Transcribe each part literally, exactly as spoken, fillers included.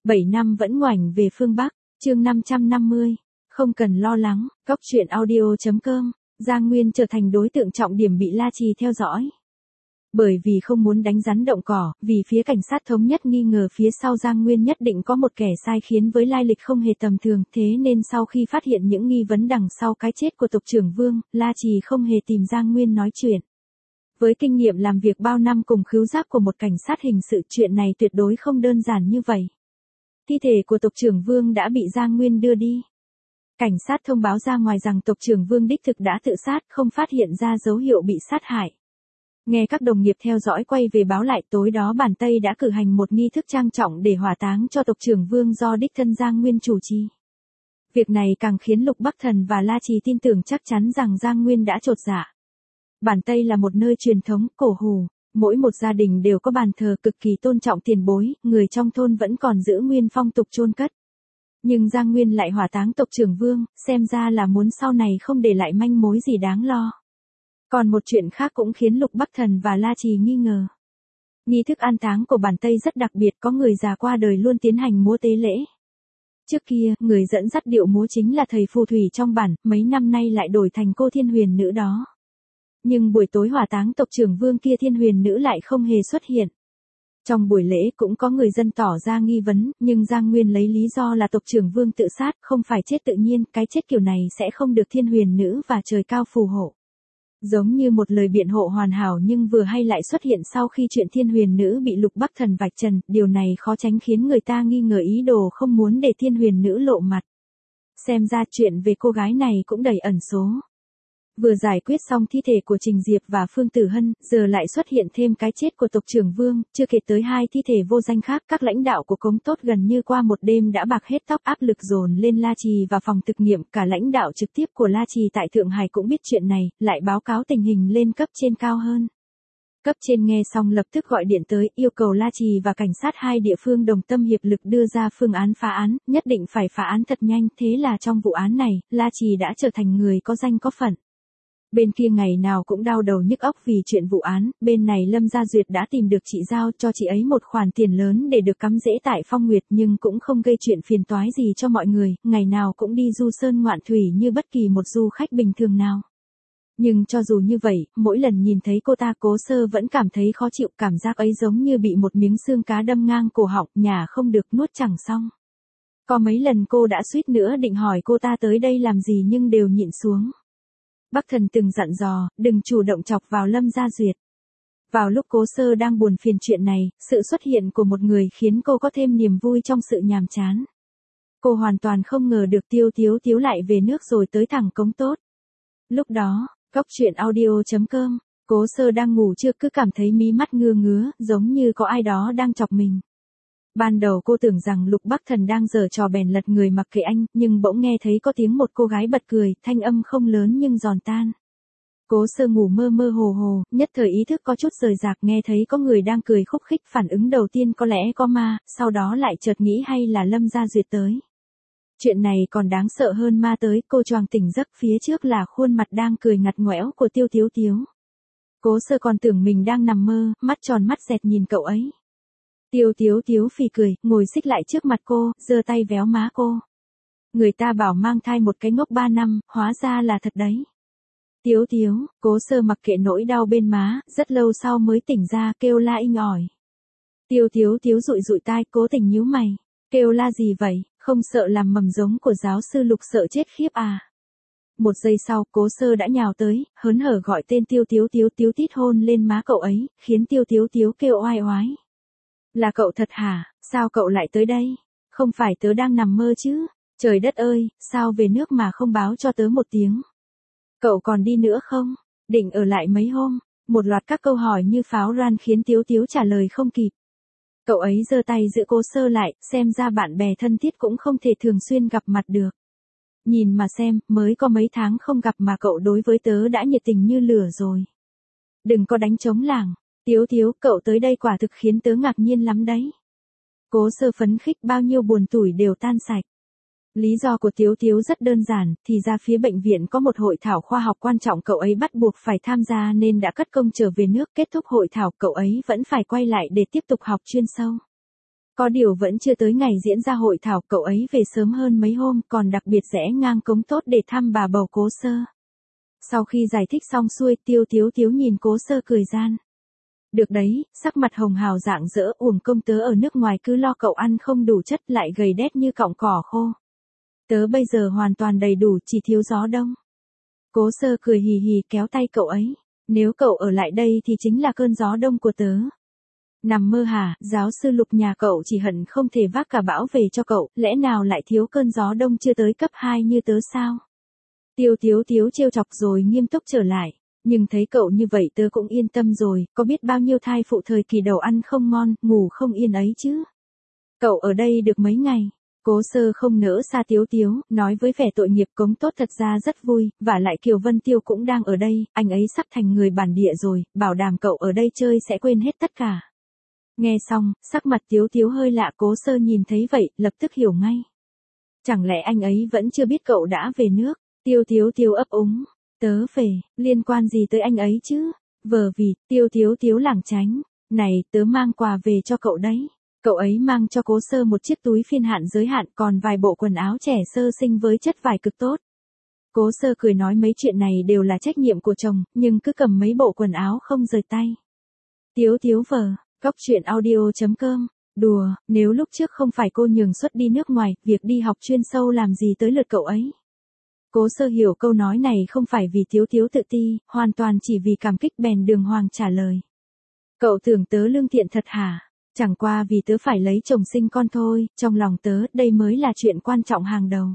bảy năm vẫn ngoảnh về phương Bắc, chương năm trăm năm mươi. Không cần lo lắng, Góc truyện audio chấm com, Giang Nguyên trở thành đối tượng trọng điểm bị La Trì theo dõi. Bởi vì không muốn đánh rắn động cỏ, vì phía cảnh sát thống nhất nghi ngờ phía sau Giang Nguyên nhất định có một kẻ sai khiến với lai lịch không hề tầm thường, thế nên sau khi phát hiện những nghi vấn đằng sau cái chết của tộc trưởng Vương, La Trì không hề tìm Giang Nguyên nói chuyện. Với kinh nghiệm làm việc bao năm cùng khứu giác của một cảnh sát hình sự, chuyện này tuyệt đối không đơn giản như vậy. Thi thể của tộc trưởng Vương đã bị Giang Nguyên đưa đi. Cảnh sát thông báo ra ngoài rằng tộc trưởng Vương đích thực đã tự sát, không phát hiện ra dấu hiệu bị sát hại. Nghe các đồng nghiệp theo dõi quay về báo lại, tối đó bản Tây đã cử hành một nghi thức trang trọng để hỏa táng cho tộc trưởng Vương do đích thân Giang Nguyên chủ trì. Việc này càng khiến Lục Bắc Thần và La Trì tin tưởng chắc chắn rằng Giang Nguyên đã chột dạ. Bản Tây là một nơi truyền thống, cổ hủ, mỗi một gia đình đều có bàn thờ cực kỳ tôn trọng tiền bối, người trong thôn vẫn còn giữ nguyên phong tục chôn cất. Nhưng Giang Nguyên lại hỏa táng tộc trưởng Vương, xem ra là muốn sau này không để lại manh mối gì đáng lo. Còn một chuyện khác cũng khiến Lục Bắc Thần và La Trì nghi ngờ. Nghi thức an táng của bản Tây rất đặc biệt, có người già qua đời luôn tiến hành múa tế lễ. Trước kia, người dẫn dắt điệu múa chính là thầy phù thủy trong bản, mấy năm nay lại đổi thành cô thiên huyền nữ đó. Nhưng buổi tối hỏa táng tộc trưởng Vương kia thiên huyền nữ lại không hề xuất hiện. Trong buổi lễ cũng có người dân tỏ ra nghi vấn, nhưng Giang Nguyên lấy lý do là tộc trưởng Vương tự sát, không phải chết tự nhiên, cái chết kiểu này sẽ không được thiên huyền nữ và trời cao phù hộ. Giống như một lời biện hộ hoàn hảo nhưng vừa hay lại xuất hiện sau khi chuyện thiên huyền nữ bị Lục Bắc Thần vạch trần, điều này khó tránh khiến người ta nghi ngờ ý đồ không muốn để thiên huyền nữ lộ mặt. Xem ra chuyện về cô gái này cũng đầy ẩn số. Vừa giải quyết xong thi thể của Trình Diệp và Phương Tử Hân, giờ lại xuất hiện thêm cái chết của tộc trưởng Vương, chưa kể tới hai thi thể vô danh khác. Các lãnh đạo của Cống Tốt gần như qua một đêm đã bạc hết tóc, áp lực dồn lên La Trì và phòng thực nghiệm. Cả lãnh đạo trực tiếp của La Trì tại Thượng Hải cũng biết chuyện này, lại báo cáo tình hình lên cấp trên cao hơn. Cấp trên nghe xong lập tức gọi điện tới, yêu cầu La Trì và cảnh sát hai địa phương đồng tâm hiệp lực đưa ra phương án phá án, nhất định phải phá án thật nhanh. Thế là trong vụ án này, La Trì đã trở thành người có danh có phận. Bên kia ngày nào cũng đau đầu nhức óc vì chuyện vụ án, bên này Lâm Gia Duyệt đã tìm được chị giao cho chị ấy một khoản tiền lớn để được cắm rễ tại Phong Nguyệt, nhưng cũng không gây chuyện phiền toái gì cho mọi người, ngày nào cũng đi du sơn ngoạn thủy như bất kỳ một du khách bình thường nào. Nhưng cho dù như vậy, mỗi lần nhìn thấy cô ta, Cố Sơ vẫn cảm thấy khó chịu, cảm giác ấy giống như bị một miếng xương cá đâm ngang cổ họng, nhả không được nuốt chẳng xong. Có mấy lần cô đã suýt nữa định hỏi cô ta tới đây làm gì nhưng đều nhịn xuống. Bắc Thần từng dặn dò, đừng chủ động chọc vào Lâm Gia Duyệt. Vào lúc Cố Sơ đang buồn phiền chuyện này, sự xuất hiện của một người khiến cô có thêm niềm vui trong sự nhàm chán. Cô hoàn toàn không ngờ được Tiêu Tiếu Tiếu lại về nước rồi tới thẳng Cống Tốt. Lúc đó, Góc truyện audio chấm com, Cố Sơ đang ngủ trưa cứ cảm thấy mí mắt ngứa ngứa, giống như có ai đó đang chọc mình. Ban đầu cô tưởng rằng Lục Bắc Thần đang giở trò bèn lật người mặc kệ anh, nhưng bỗng nghe thấy có tiếng một cô gái bật cười, thanh âm không lớn nhưng giòn tan. Cố Sơ ngủ mơ mơ hồ hồ, nhất thời ý thức có chút rời rạc, nghe thấy có người đang cười khúc khích, phản ứng đầu tiên có lẽ có ma, sau đó lại chợt nghĩ hay là Lâm Gia Duyệt tới. Chuyện này còn đáng sợ hơn ma tới, cô choàng tỉnh giấc, phía trước là khuôn mặt đang cười ngặt ngoẽo của Tiêu Tiếu Tiếu. Cố Sơ còn tưởng mình đang nằm mơ, mắt tròn mắt dẹt nhìn cậu ấy. Tiêu Tiếu Tiếu phì cười, ngồi xích lại trước mặt cô, giơ tay véo má cô. Người ta bảo mang thai một cái ngốc ba năm, hóa ra là thật đấy. Tiếu Tiếu, Cố Sơ mặc kệ nỗi đau bên má, rất lâu sau mới tỉnh ra, kêu la inh ỏi. Tiêu Tiếu Tiếu dụi dụi tai, cố tình nhíu mày. Kêu la gì vậy, không sợ làm mầm giống của giáo sư Lục sợ chết khiếp à? Một giây sau, Cố Sơ đã nhào tới, hớn hở gọi tên Tiêu Tiếu Tiếu, Tiếu tít hôn lên má cậu ấy, khiến Tiêu Tiếu Tiếu kêu oai oái. Là cậu thật hả, sao cậu lại tới đây? Không phải tớ đang nằm mơ chứ? Trời đất ơi, sao về nước mà không báo cho tớ một tiếng? Cậu còn đi nữa không? Định ở lại mấy hôm? Một loạt các câu hỏi như pháo ran khiến Tiếu Tiếu trả lời không kịp. Cậu ấy giơ tay giữ Cố Sơ lại, xem ra bạn bè thân thiết cũng không thể thường xuyên gặp mặt được. Nhìn mà xem, mới có mấy tháng không gặp mà cậu đối với tớ đã nhiệt tình như lửa rồi. Đừng có đánh trống lảng. Tiếu Tiếu, cậu tới đây quả thực khiến tớ ngạc nhiên lắm đấy. Cố Sơ phấn khích, bao nhiêu buồn tủi đều tan sạch. Lý do của Tiếu Tiếu rất đơn giản, thì ra phía bệnh viện có một hội thảo khoa học quan trọng cậu ấy bắt buộc phải tham gia nên đã cất công trở về nước. Kết thúc hội thảo, cậu ấy vẫn phải quay lại để tiếp tục học chuyên sâu. Có điều vẫn chưa tới ngày diễn ra hội thảo, cậu ấy về sớm hơn mấy hôm, còn đặc biệt rẽ ngang cống tốt để thăm bà bầu Cố Sơ. Sau khi giải thích xong xuôi, Tiêu Tiếu Tiếu nhìn Cố Sơ cười gian. Được đấy, sắc mặt hồng hào rạng rỡ, uổng công tớ ở nước ngoài cứ lo cậu ăn không đủ chất lại gầy đét như cọng cỏ khô. Tớ bây giờ hoàn toàn đầy đủ, chỉ thiếu gió đông. Cố Sơ cười hì hì kéo tay cậu ấy. Nếu cậu ở lại đây thì chính là cơn gió đông của tớ. Nằm mơ hả, giáo sư Lục nhà cậu chỉ hận không thể vác cả bão về cho cậu, lẽ nào lại thiếu cơn gió đông chưa tới cấp hai như tớ sao? Tiêu Tiếu Tiếu trêu chọc rồi nghiêm túc trở lại. Nhưng thấy cậu như vậy tớ cũng yên tâm rồi, có biết bao nhiêu thai phụ thời kỳ đầu ăn không ngon, ngủ không yên ấy chứ. Cậu ở đây được mấy ngày? Cố Sơ không nỡ xa Tiếu Tiếu, nói với vẻ tội nghiệp cống tốt thật ra rất vui, và lại Kiều Vân Tiêu cũng đang ở đây, anh ấy sắp thành người bản địa rồi, bảo đảm cậu ở đây chơi sẽ quên hết tất cả. Nghe xong, sắc mặt Tiếu Tiếu hơi lạ, Cố Sơ nhìn thấy vậy, lập tức hiểu ngay. Chẳng lẽ anh ấy vẫn chưa biết cậu đã về nước? Tiêu Tiếu Tiếu ấp úng. Tớ về, liên quan gì tới anh ấy chứ? Vờ vì, Tiêu Tiếu Tiếu lảng tránh. Này, tớ mang quà về cho cậu đấy. Cậu ấy mang cho Cố Sơ một chiếc túi phiên hạn giới hạn, còn vài bộ quần áo trẻ sơ sinh với chất vải cực tốt. Cố Sơ cười nói mấy chuyện này đều là trách nhiệm của chồng, nhưng cứ cầm mấy bộ quần áo không rời tay. Tiếu Tiếu vờ, cóc truyện audio chấm com. Đùa, nếu lúc trước không phải cô nhường suất đi nước ngoài, việc đi học chuyên sâu làm gì tới lượt cậu ấy. Cố Sơ hiểu câu nói này không phải vì Tiếu Tiếu tự ti, hoàn toàn chỉ vì cảm kích bèn đường hoàng trả lời. Cậu tưởng tớ lương thiện thật hả? Chẳng qua vì tớ phải lấy chồng sinh con thôi, trong lòng tớ đây mới là chuyện quan trọng hàng đầu.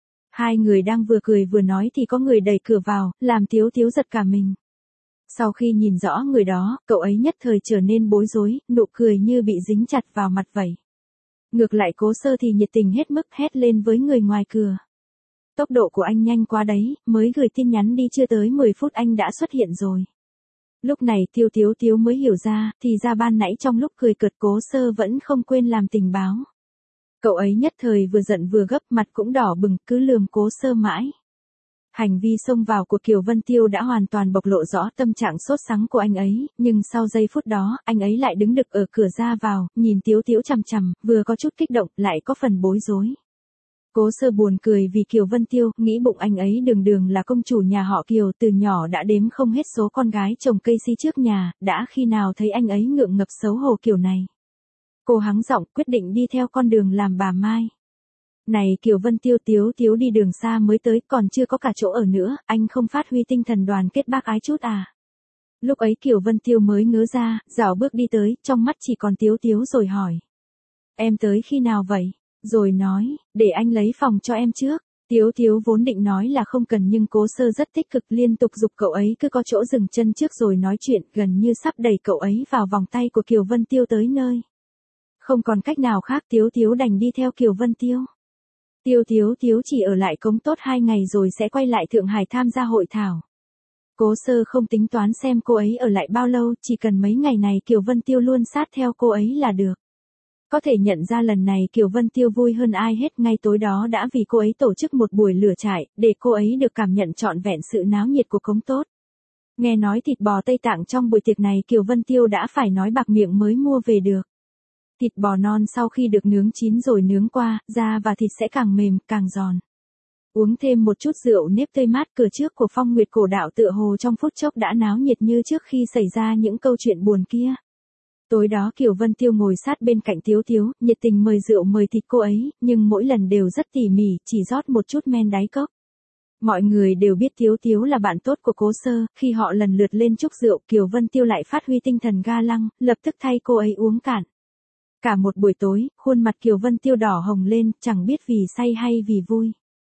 Hai người đang vừa cười vừa nói thì có người đẩy cửa vào, làm Tiếu Tiếu giật cả mình. Sau khi nhìn rõ người đó, cậu ấy nhất thời trở nên bối rối, nụ cười như bị dính chặt vào mặt vậy. Ngược lại Cố Sơ thì nhiệt tình hết mức hét lên với người ngoài cửa. Tốc độ của anh nhanh quá đấy, mới gửi tin nhắn đi chưa tới mười phút anh đã xuất hiện rồi. Lúc này Tiêu Tiếu Tiếu mới hiểu ra, thì ra ban nãy trong lúc cười cợt Cố Sơ vẫn không quên làm tình báo. Cậu ấy nhất thời vừa giận vừa gấp, mặt cũng đỏ bừng, cứ lườm Cố Sơ mãi. Hành vi xông vào của Kiều Vân Tiêu đã hoàn toàn bộc lộ rõ tâm trạng sốt sắng của anh ấy, nhưng sau giây phút đó, anh ấy lại đứng đực ở cửa ra vào, nhìn Tiếu Tiếu chằm chằm, vừa có chút kích động, lại có phần bối rối. Cố Sơ buồn cười vì Kiều Vân Tiêu, nghĩ bụng anh ấy đường đường là công chủ nhà họ Kiều, từ nhỏ đã đếm không hết số con gái trồng cây si trước nhà, đã khi nào thấy anh ấy ngượng ngập xấu hổ kiểu này. Cô hắng giọng quyết định đi theo con đường làm bà Mai. Này Kiều Vân Tiêu, Tiếu Tiếu đi đường xa mới tới, còn chưa có cả chỗ ở nữa, anh không phát huy tinh thần đoàn kết bác ái chút à? Lúc ấy Kiều Vân Tiêu mới ngớ ra, dạo bước đi tới, trong mắt chỉ còn Tiếu Tiếu rồi hỏi. Em tới khi nào vậy? Rồi nói, để anh lấy phòng cho em trước. Tiếu Tiếu vốn định nói là không cần nhưng Cố Sơ rất tích cực liên tục giục cậu ấy cứ có chỗ dừng chân trước rồi nói chuyện, gần như sắp đẩy cậu ấy vào vòng tay của Kiều Vân Tiêu tới nơi. Không còn cách nào khác, Tiếu Tiếu đành đi theo Kiều Vân Tiêu. Tiêu Tiếu Tiếu chỉ ở lại Cống Tốt hai ngày rồi sẽ quay lại Thượng Hải tham gia hội thảo. Cố Sơ không tính toán xem cô ấy ở lại bao lâu, chỉ cần mấy ngày này Kiều Vân Tiêu luôn sát theo cô ấy là được. Có thể nhận ra lần này Kiều Vân Tiêu vui hơn ai hết, ngay tối đó đã vì cô ấy tổ chức một buổi lửa trại, để cô ấy được cảm nhận trọn vẹn sự náo nhiệt của Cống Tốt. Nghe nói thịt bò Tây Tạng trong buổi tiệc này Kiều Vân Tiêu đã phải nói bạc miệng mới mua về được. Thịt bò non sau khi được nướng chín rồi nướng qua, da và thịt sẽ càng mềm, càng giòn. Uống thêm một chút rượu nếp tươi mát, cửa trước của Phong Nguyệt Cổ Đạo tựa hồ trong phút chốc đã náo nhiệt như trước khi xảy ra những câu chuyện buồn kia. Tối đó Kiều Vân Tiêu ngồi sát bên cạnh Tiếu Tiếu, nhiệt tình mời rượu mời thịt cô ấy, nhưng mỗi lần đều rất tỉ mỉ, chỉ rót một chút men đáy cốc. Mọi người đều biết Tiếu Tiếu là bạn tốt của Cố Sơ, khi họ lần lượt lên chúc rượu, Kiều Vân Tiêu lại phát huy tinh thần ga lăng, lập tức thay cô ấy uống cạn. Cả một buổi tối, khuôn mặt Kiều Vân Tiêu đỏ hồng lên, chẳng biết vì say hay vì vui.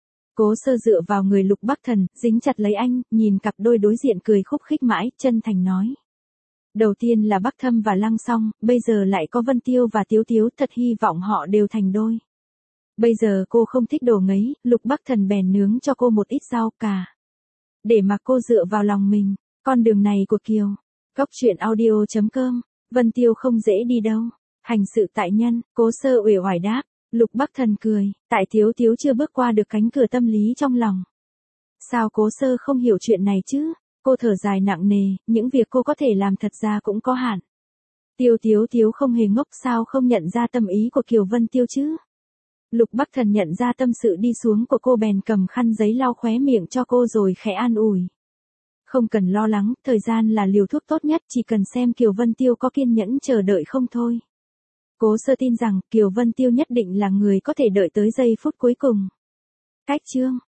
Cố Sơ dựa vào người Lục Bắc Thần, dính chặt lấy anh, nhìn cặp đôi đối diện cười khúc khích mãi, chân thành nói. Đầu tiên là Bắc Thâm và Lăng Song, bây giờ lại có Vân Tiêu và Tiếu Tiếu, thật hy vọng họ đều thành đôi. Bây giờ cô không thích đồ ngấy, Lục Bắc Thần bèn nướng cho cô một ít rau cà. Để mà cô dựa vào lòng mình, con đường này của Kiều. Cóc truyện audio chấm com, Vân Tiêu không dễ đi đâu. Hành sự tại nhân, Cố Sơ uể oải đáp, Lục Bắc Thần cười, tại Tiếu Tiếu chưa bước qua được cánh cửa tâm lý trong lòng. Sao Cố Sơ không hiểu chuyện này chứ? Cô thở dài nặng nề, những việc cô có thể làm thật ra cũng có hạn. Tiêu Tiếu Tiếu không hề ngốc, sao không nhận ra tâm ý của Kiều Vân Tiêu chứ? Lục Bắc Thần nhận ra tâm sự đi xuống của cô bèn cầm khăn giấy lau khóe miệng cho cô rồi khẽ an ủi. Không cần lo lắng, thời gian là liều thuốc tốt nhất, chỉ cần xem Kiều Vân Tiêu có kiên nhẫn chờ đợi không thôi. Cố Sơ tin rằng Kiều Vân Tiêu nhất định là người có thể đợi tới giây phút cuối cùng. Cách chương